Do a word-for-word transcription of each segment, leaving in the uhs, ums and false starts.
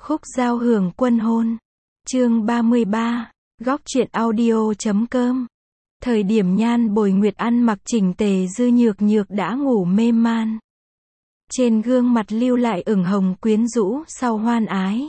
Khúc giao hưởng quân hôn. Chương ba mươi ba. Góc truyện audio chấm com. Thời điểm Nhan Bồi Nguyệt ăn mặc chỉnh tề, Dư Nhược Nhược đã ngủ mê man. Trên gương mặt lưu lại ửng hồng quyến rũ sau hoan ái.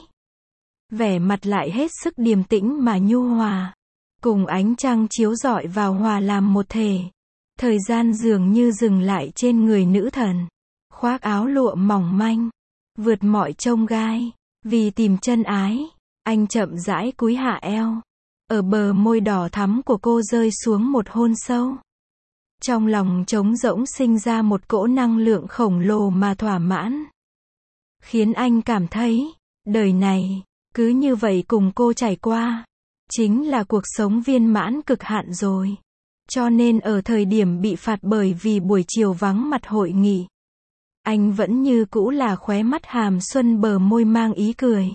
Vẻ mặt lại hết sức điềm tĩnh mà nhu hòa. Cùng ánh trăng chiếu rọi vào hòa làm một thể. Thời gian dường như dừng lại trên người nữ thần. Khoác áo lụa mỏng manh. Vượt mọi chông gai. Vì tìm chân ái, anh chậm rãi cúi hạ eo. Ở bờ môi đỏ thắm của cô rơi xuống một hôn sâu. Trong lòng trống rỗng sinh ra một cỗ năng lượng khổng lồ mà thỏa mãn. Khiến anh cảm thấy, đời này, cứ như vậy cùng cô trải qua, chính là cuộc sống viên mãn cực hạn rồi. Cho nên ở thời điểm bị phạt bởi vì buổi chiều vắng mặt hội nghị, anh vẫn như cũ là khóe mắt hàm xuân, bờ môi mang ý cười.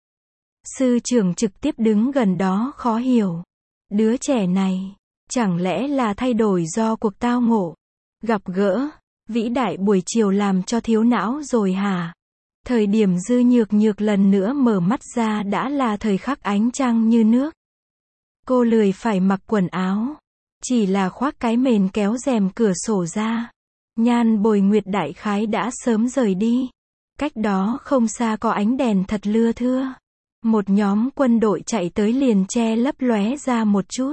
Sư trưởng trực tiếp đứng gần đó khó hiểu. Đứa trẻ này, chẳng lẽ là thay đổi do cuộc tao ngộ, gặp gỡ, vĩ đại buổi chiều làm cho thiếu não rồi hả? Thời điểm Dư Nhược Nhược lần nữa mở mắt ra đã là thời khắc ánh trăng như nước. Cô lười phải mặc quần áo, chỉ là khoác cái mền kéo rèm cửa sổ ra. Nhan Bồi Nguyệt đại khái đã sớm rời đi. Cách đó không xa có ánh đèn thật lưa thưa. Một nhóm quân đội chạy tới liền che lấp lóe ra một chút.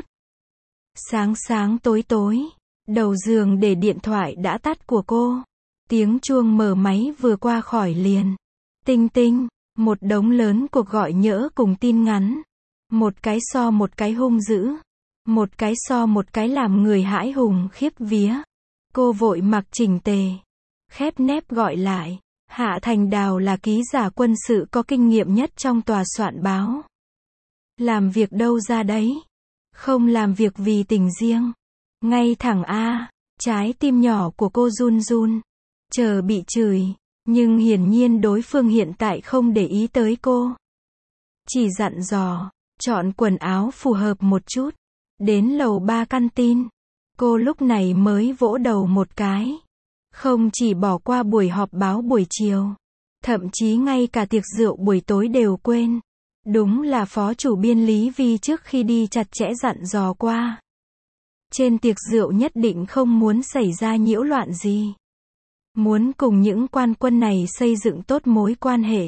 Sáng sáng tối tối, đầu giường để điện thoại đã tắt của cô. Tiếng chuông mở máy vừa qua khỏi liền. Tinh tinh, một đống lớn cuộc gọi nhỡ cùng tin ngắn. Một cái so một cái hung dữ. Một cái so một cái làm người hãi hùng khiếp vía. Cô vội mặc chỉnh tề, khép nép gọi lại. Hạ Thành Đào là ký giả quân sự có kinh nghiệm nhất trong tòa soạn báo. Làm việc đâu ra đấy. Không làm việc vì tình riêng. Ngay thẳng a. Trái tim nhỏ của cô run run. Chờ bị chửi. Nhưng hiển nhiên đối phương hiện tại không để ý tới cô. Chỉ dặn dò, chọn quần áo phù hợp một chút. Đến lầu ba căn tin. Cô lúc này mới vỗ đầu một cái. Không chỉ bỏ qua buổi họp báo buổi chiều, thậm chí ngay cả tiệc rượu buổi tối đều quên. Đúng là phó chủ biên Lý Vi trước khi đi chặt chẽ dặn dò qua. Trên tiệc rượu nhất định không muốn xảy ra nhiễu loạn gì. Muốn cùng những quan quân này xây dựng tốt mối quan hệ.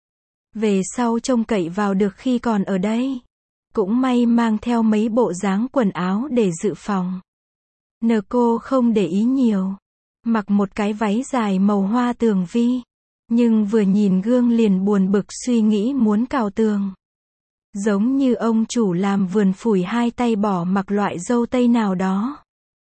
Về sau trông cậy vào được khi còn ở đây. Cũng may mang theo mấy bộ dáng quần áo để dự phòng. Nờ cô không để ý nhiều. Mặc một cái váy dài màu hoa tường vi. Nhưng vừa nhìn gương liền buồn bực suy nghĩ muốn cào tường. Giống như ông chủ làm vườn phủi hai tay bỏ mặc loại dâu tây nào đó.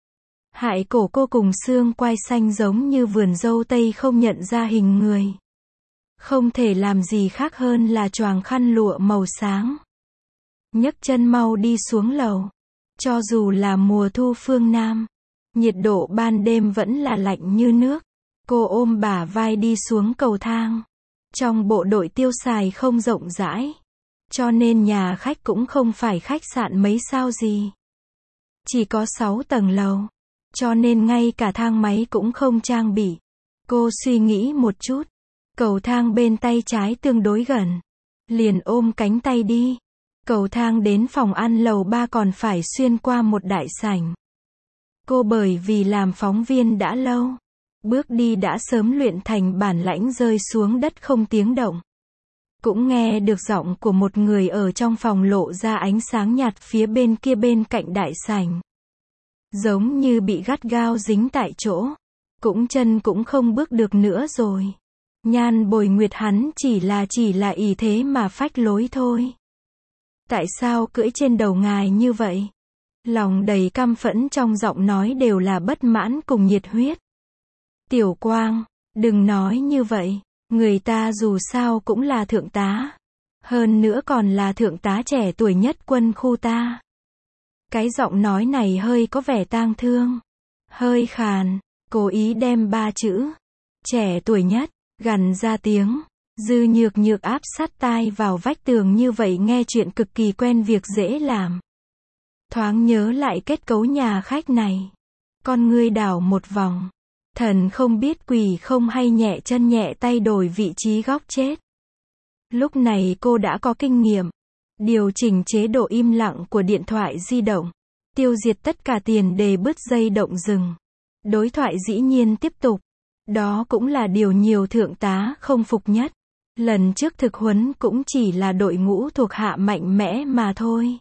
Hại cổ cô cùng xương quai xanh giống như vườn dâu tây không nhận ra hình người. Không thể làm gì khác hơn là choàng khăn lụa màu sáng. Nhấc chân mau đi xuống lầu. Cho dù là mùa thu phương Nam, nhiệt độ ban đêm vẫn là lạnh như nước. Cô ôm bả vai đi xuống cầu thang. Trong bộ đội tiêu xài không rộng rãi, cho nên nhà khách cũng không phải khách sạn mấy sao gì. Chỉ có sáu tầng lầu, cho nên ngay cả thang máy cũng không trang bị. Cô suy nghĩ một chút, cầu thang bên tay trái tương đối gần. Liền ôm cánh tay đi. Cầu thang đến phòng ăn lầu ba còn phải xuyên qua một đại sảnh. Cô bởi vì làm phóng viên đã lâu, bước đi đã sớm luyện thành bản lãnh rơi xuống đất không tiếng động. Cũng nghe được giọng của một người ở trong phòng lộ ra ánh sáng nhạt phía bên kia bên cạnh đại sảnh. Giống như bị gắt gao dính tại chỗ. Cũng chân cũng không bước được nữa rồi. Nhan Bồi Nguyệt hắn chỉ là chỉ là ý thế mà phách lối thôi. Tại sao cưỡi trên đầu ngài như vậy? Lòng đầy căm phẫn trong giọng nói đều là bất mãn cùng nhiệt huyết. Tiểu Quang, đừng nói như vậy. Người ta dù sao cũng là thượng tá. Hơn nữa còn là thượng tá trẻ tuổi nhất quân khu ta. Cái giọng nói này hơi có vẻ tang thương. Hơi khàn. Cố ý đem ba chữ trẻ tuổi nhất gằn ra tiếng. Dư Nhược Nhược áp sát tai vào vách tường như vậy nghe chuyện cực kỳ quen việc dễ làm. Thoáng nhớ lại kết cấu nhà khách này. Con ngươi đảo một vòng. Thần không biết quỷ không hay nhẹ chân nhẹ tay đổi vị trí góc chết. Lúc này cô đã có kinh nghiệm. Điều chỉnh chế độ im lặng của điện thoại di động. Tiêu diệt tất cả tiền đề bứt dây động rừng. Đối thoại dĩ nhiên tiếp tục. Đó cũng là điều nhiều thượng tá không phục nhất. Lần trước thực huấn cũng chỉ là đội ngũ thuộc hạ mạnh mẽ mà thôi.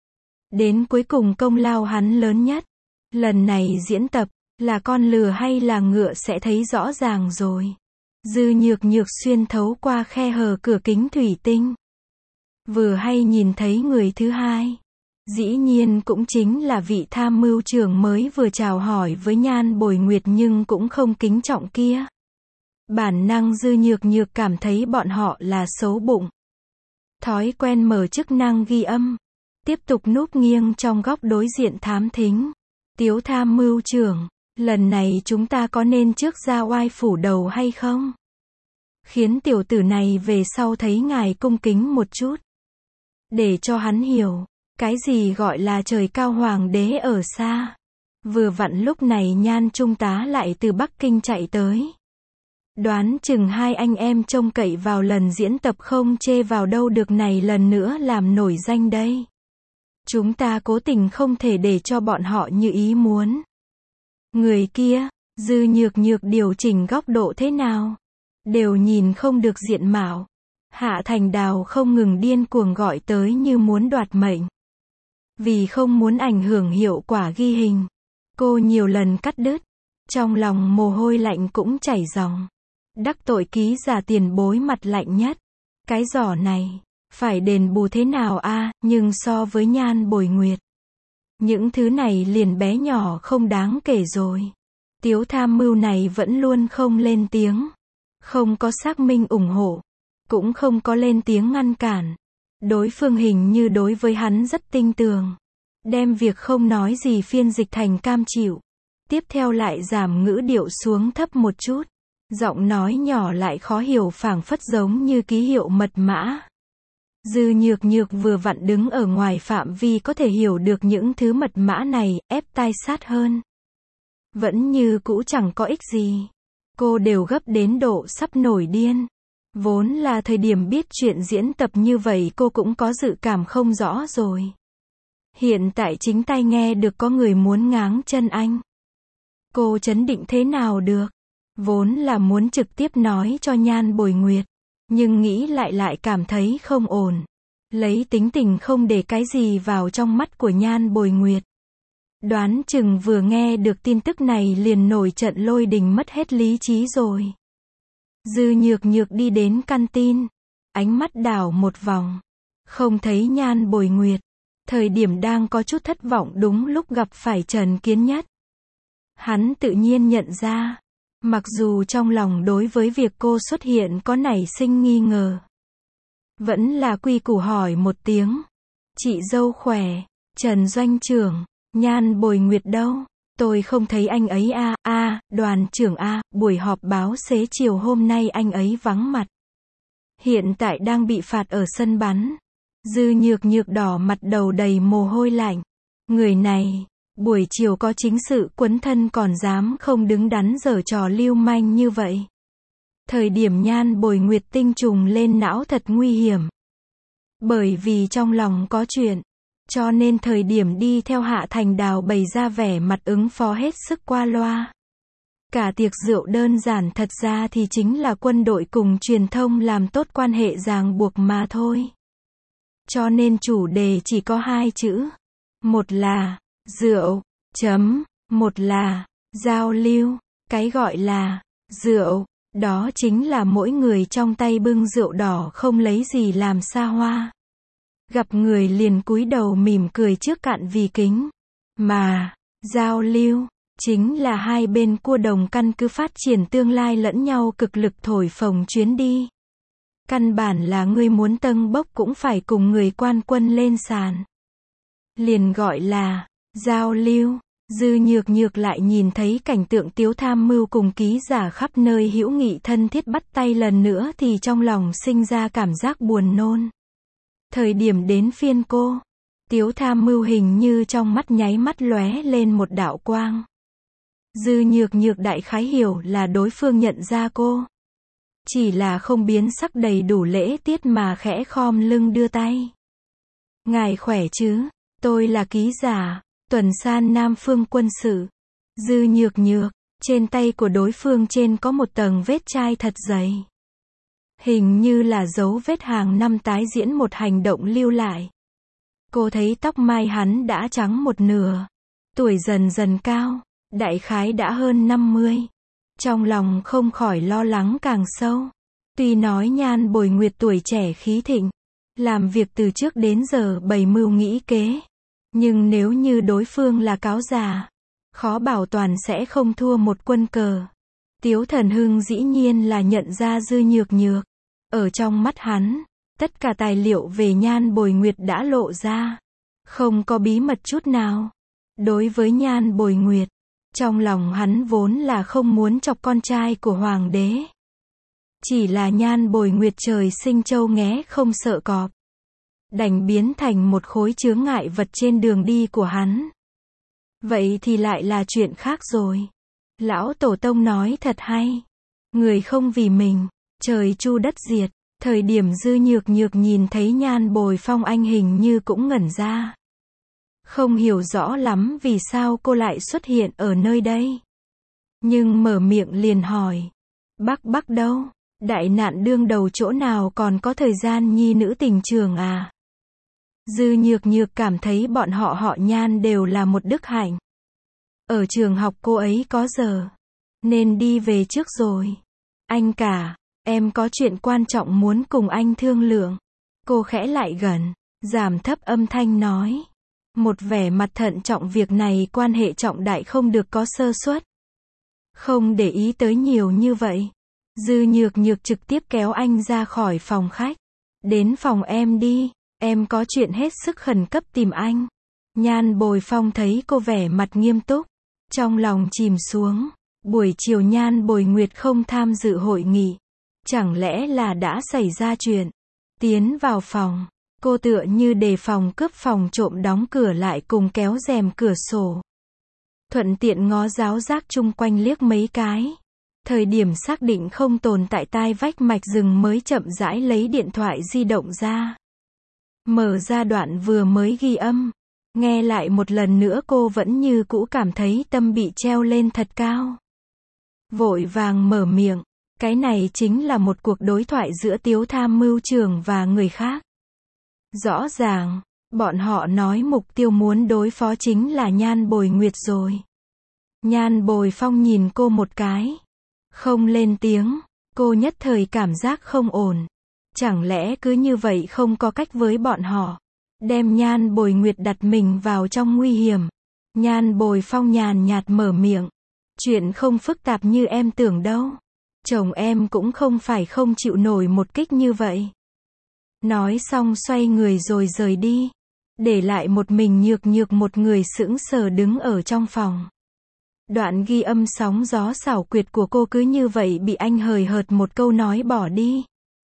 Đến cuối cùng công lao hắn lớn nhất. Lần này diễn tập, là con lừa hay là ngựa sẽ thấy rõ ràng rồi. Dư Nhược Nhược xuyên thấu qua khe hở cửa kính thủy tinh. Vừa hay nhìn thấy người thứ hai. Dĩ nhiên cũng chính là vị tham mưu trưởng mới vừa chào hỏi với Nhan Bồi Nguyệt nhưng cũng không kính trọng kia. Bản năng Dư Nhược Nhược cảm thấy bọn họ là xấu bụng. Thói quen mở chức năng ghi âm. Tiếp tục núp nghiêng trong góc đối diện thám thính. Tiếu tham mưu trưởng, lần này chúng ta có nên trước ra oai phủ đầu hay không? Khiến tiểu tử này về sau thấy ngài cung kính một chút. Để cho hắn hiểu, cái gì gọi là trời cao hoàng đế ở xa. Vừa vặn lúc này Nhan trung tá lại từ Bắc Kinh chạy tới. Đoán chừng hai anh em trông cậy vào lần diễn tập không chê vào đâu được này lần nữa làm nổi danh đây. Chúng ta cố tình không thể để cho bọn họ như ý muốn. Người kia, Dư Nhược Nhược điều chỉnh góc độ thế nào? Đều nhìn không được diện mạo. Hạ Thành Đào không ngừng điên cuồng gọi tới như muốn đoạt mệnh. Vì không muốn ảnh hưởng hiệu quả ghi hình. Cô nhiều lần cắt đứt. Trong lòng mồ hôi lạnh cũng chảy ròng. Đắc tội ký giả tiền bối mặt lạnh nhất. Cái giỏ này, phải đền bù thế nào a? Nhưng so với Nhan Bồi Nguyệt, những thứ này liền bé nhỏ không đáng kể rồi. Tiếu tham mưu này vẫn luôn không lên tiếng. Không có xác minh ủng hộ. Cũng không có lên tiếng ngăn cản. Đối phương hình như đối với hắn rất tinh tường. Đem việc không nói gì phiên dịch thành cam chịu. Tiếp theo lại giảm ngữ điệu xuống thấp một chút. Giọng nói nhỏ lại khó hiểu phảng phất giống như ký hiệu mật mã. Dư Nhược Nhược vừa vặn đứng ở ngoài phạm vi có thể hiểu được những thứ mật mã này, ép tai sát hơn. Vẫn như cũ chẳng có ích gì. Cô đều gấp đến độ sắp nổi điên. Vốn là thời điểm biết chuyện diễn tập như vậy cô cũng có dự cảm không rõ rồi. Hiện tại chính tai nghe được có người muốn ngáng chân anh. Cô chấn định thế nào được? Vốn là muốn trực tiếp nói cho Nhan Bồi Nguyệt. Nhưng nghĩ lại lại cảm thấy không ổn. Lấy tính tình không để cái gì vào trong mắt của Nhan Bồi Nguyệt. Đoán chừng vừa nghe được tin tức này liền nổi trận lôi đình mất hết lý trí rồi. Dư Nhược Nhược đi đến căn tin. Ánh mắt đảo một vòng. Không thấy Nhan Bồi Nguyệt. Thời điểm đang có chút thất vọng đúng lúc gặp phải Trần Kiến Nhất. Hắn tự nhiên nhận ra. Mặc dù trong lòng đối với việc cô xuất hiện có nảy sinh nghi ngờ. Vẫn là quy củ hỏi một tiếng. Chị dâu khỏe, Trần Doanh trưởng, Nhan Bồi Nguyệt đâu? Tôi không thấy anh ấy a. A, đoàn trưởng a, buổi họp báo xế chiều hôm nay anh ấy vắng mặt. Hiện tại đang bị phạt ở sân bắn. Dư Nhược Nhược đỏ mặt đầu đầy mồ hôi lạnh. Người này, buổi chiều có chính sự quấn thân còn dám không đứng đắn giở trò lưu manh như vậy. Thời điểm Nhan Bồi Nguyệt tinh trùng lên não thật nguy hiểm. Bởi vì trong lòng có chuyện. Cho nên thời điểm đi theo Hạ Thành Đào bày ra vẻ mặt ứng phó hết sức qua loa. Cả tiệc rượu đơn giản thật ra thì chính là quân đội cùng truyền thông làm tốt quan hệ ràng buộc mà thôi. Cho nên chủ đề chỉ có hai chữ. Một là rượu, chấm, một là giao lưu. Cái gọi là rượu, đó chính là mỗi người trong tay bưng rượu đỏ không lấy gì làm xa hoa. Gặp người liền cúi đầu mỉm cười trước cạn vì kính. Mà, giao lưu, chính là hai bên cua đồng căn cứ phát triển tương lai lẫn nhau cực lực thổi phồng chuyến đi. Căn bản là ngươi muốn tâng bốc cũng phải cùng người quan quân lên sàn. Liền gọi là giao lưu. Dư Nhược Nhược lại nhìn thấy cảnh tượng Tiếu tham mưu cùng ký giả khắp nơi hữu nghị thân thiết bắt tay lần nữa thì trong lòng sinh ra cảm giác buồn nôn. Thời điểm đến phiên cô, Tiếu tham mưu hình như trong mắt nháy mắt lóe lên một đạo quang. Dư Nhược Nhược đại khái hiểu là đối phương nhận ra cô. Chỉ là không biến sắc đầy đủ lễ tiết mà khẽ khom lưng đưa tay. Ngài khỏe chứ, tôi là ký giả, Tuần San Nam Phương quân sự. Dư Nhược Nhược, trên tay của đối phương trên có một tầng vết chai thật dày. Hình như là dấu vết hàng năm tái diễn một hành động lưu lại. Cô thấy tóc mai hắn đã trắng một nửa. Tuổi dần dần cao, đại khái đã hơn năm mươi. Trong lòng không khỏi lo lắng càng sâu. Tuy nói Nhan Bồi Nguyệt tuổi trẻ khí thịnh, làm việc từ trước đến giờ bày mưu nghĩ kế. Nhưng nếu như đối phương là cáo già, khó bảo toàn sẽ không thua một quân cờ. Tiếu Thần Hưng dĩ nhiên là nhận ra Dư Nhược Nhược. Ở trong mắt hắn, tất cả tài liệu về Nhan Bồi Nguyệt đã lộ ra. Không có bí mật chút nào. Đối với Nhan Bồi Nguyệt, trong lòng hắn vốn là không muốn chọc con trai của hoàng đế. Chỉ là Nhan Bồi Nguyệt trời sinh trâu nghé không sợ cọp. Đành biến thành một khối chướng ngại vật trên đường đi của hắn. Vậy thì lại là chuyện khác rồi. Lão Tổ Tông nói thật hay. Người không vì mình, trời chu đất diệt. Thời điểm Dư Nhược Nhược nhìn thấy Nhan Bồi Phong anh hình như cũng ngẩn ra. Không hiểu rõ lắm vì sao cô lại xuất hiện ở nơi đây. Nhưng mở miệng liền hỏi. Bắc Bắc đâu? Đại nạn đương đầu chỗ nào còn có thời gian nhi nữ tình trường à? Dư Nhược Nhược cảm thấy bọn họ họ Nhan đều là một đức hạnh. Ở trường học cô ấy có giờ, nên đi về trước rồi. Anh cả, em có chuyện quan trọng muốn cùng anh thương lượng. Cô khẽ lại gần, giảm thấp âm thanh nói. Một vẻ mặt thận trọng, việc này quan hệ trọng đại không được có sơ suất. Không để ý tới nhiều như vậy. Dư Nhược Nhược trực tiếp kéo anh ra khỏi phòng khách. Đến phòng em đi, em có chuyện hết sức khẩn cấp tìm anh. Nhan Bồi Phong thấy cô vẻ mặt nghiêm túc, trong lòng chìm xuống. Buổi chiều Nhan Bồi Nguyệt không tham dự hội nghị. Chẳng lẽ là đã xảy ra chuyện? Tiến vào phòng, cô tựa như đề phòng cướp phòng trộm đóng cửa lại cùng kéo rèm cửa sổ. Thuận tiện ngó giáo giác chung quanh liếc mấy cái. Thời điểm xác định không tồn tại tai vách mạch rừng mới chậm rãi lấy điện thoại di động ra. Mở ra đoạn vừa mới ghi âm. Nghe lại một lần nữa cô vẫn như cũ cảm thấy tâm bị treo lên thật cao. Vội vàng mở miệng. Cái này chính là một cuộc đối thoại giữa Tiếu tham mưu trưởng và người khác. Rõ ràng, bọn họ nói mục tiêu muốn đối phó chính là Nhan Bồi Nguyệt rồi. Nhan Bồi Phong nhìn cô một cái. Không lên tiếng, cô nhất thời cảm giác không ổn. Chẳng lẽ cứ như vậy không có cách với bọn họ. Đem Nhan Bồi Nguyệt đặt mình vào trong nguy hiểm. Nhan Bồi Phong nhàn nhạt mở miệng. Chuyện không phức tạp như em tưởng đâu. Chồng em cũng không phải không chịu nổi một kích như vậy. Nói xong xoay người rồi rời đi. Để lại một mình Nhược Nhược một người sững sờ đứng ở trong phòng. Đoạn ghi âm sóng gió xảo quyệt của cô cứ như vậy bị anh hời hợt một câu nói bỏ đi.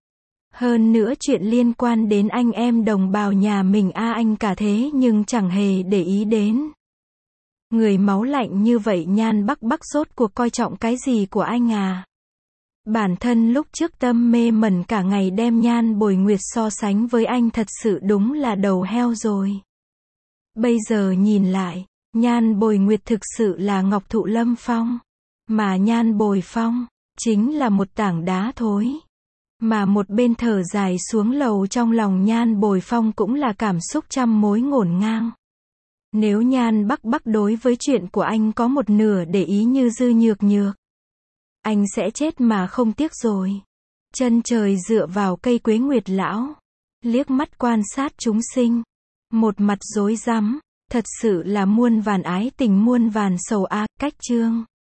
Hơn nữa chuyện liên quan đến anh em đồng bào nhà mình a anh cả thế nhưng chẳng hề để ý đến. Người máu lạnh như vậy Nhan Bắc Bắc rốt cuộc coi trọng cái gì của anh à? Bản thân lúc trước tâm mê mẩn cả ngày đem Nhan Bồi Nguyệt so sánh với anh thật sự đúng là đầu heo rồi. Bây giờ nhìn lại, Nhan Bồi Nguyệt thực sự là ngọc thụ lâm phong. Mà Nhan Bồi Phong, chính là một tảng đá thối. Mà một bên thở dài xuống lầu trong lòng Nhan Bồi Phong cũng là cảm xúc trăm mối ngổn ngang. Nếu Nhan Bắc Bắc đối với chuyện của anh có một nửa để ý như Dư Nhược Nhược, anh sẽ chết mà không tiếc rồi. Chân trời dựa vào cây quế nguyệt lão, liếc mắt quan sát chúng sinh. Một mặt rối rắm, thật sự là muôn vàn ái tình muôn vàn sầu a. Cách chương